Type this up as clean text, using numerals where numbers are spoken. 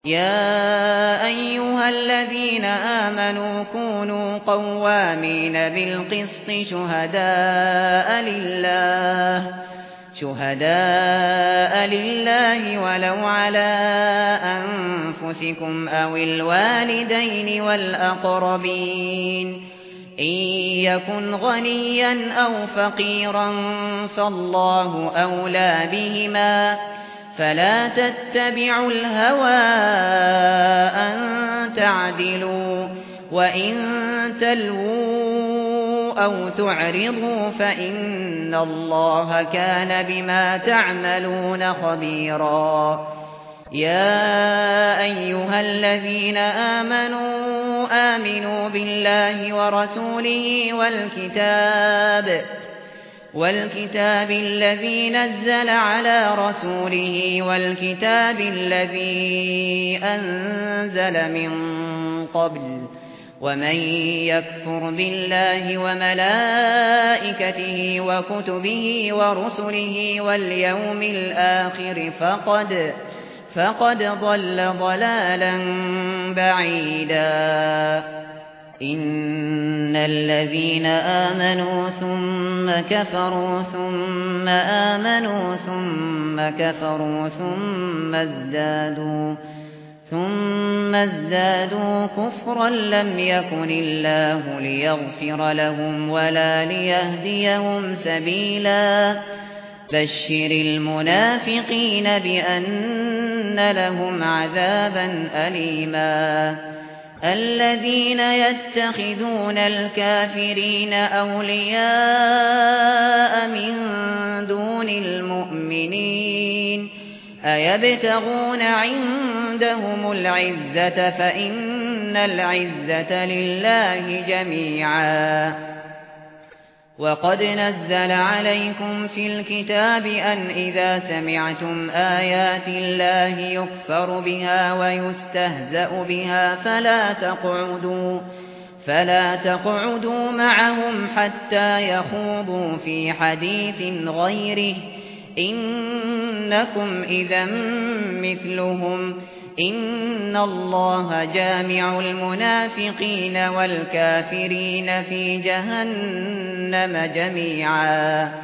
يا أيها الذين آمنوا كونوا قوامين بالقسط شهداء لله ولو على أنفسكم أو الوالدين والأقربين إن يكن غنيا أو فقيرا فالله أولى بهما فلا تتبعوا الهوى أن تعدلوا وإن تلووا أو تعرضوا فإن الله كان بما تعملون خبيرا يا أيها الذين آمنوا بالله ورسوله والكتاب الذي نزل على رسوله والكتاب الذي أنزل من قبل ومن يكفر بالله وملائكته وكتبه ورسله واليوم الآخر فقد ضل ضلالا بعيدا إن الذين آمنوا ثم كفروا ثم آمنوا ثم كفروا ثم ازدادوا كفرا لم يكن الله ليغفر لهم ولا ليهديهم سبيلا بشر المنافقين بأن لهم عذابا أليما الذين يتخذون الكافرين أولياء من دون المؤمنين أيبتغون عندهم العزة فإن العزة لله جميعا وقد نزل عليكم في الكتاب أن إذا سمعتم آيات الله يكفر بها ويستهزأ بها فلا تقعدوا معهم حتى يخوضوا في حديث غيره إنكم إذا مثلهم إن الله جامع المنافقين والكافرين في جهنم جميعا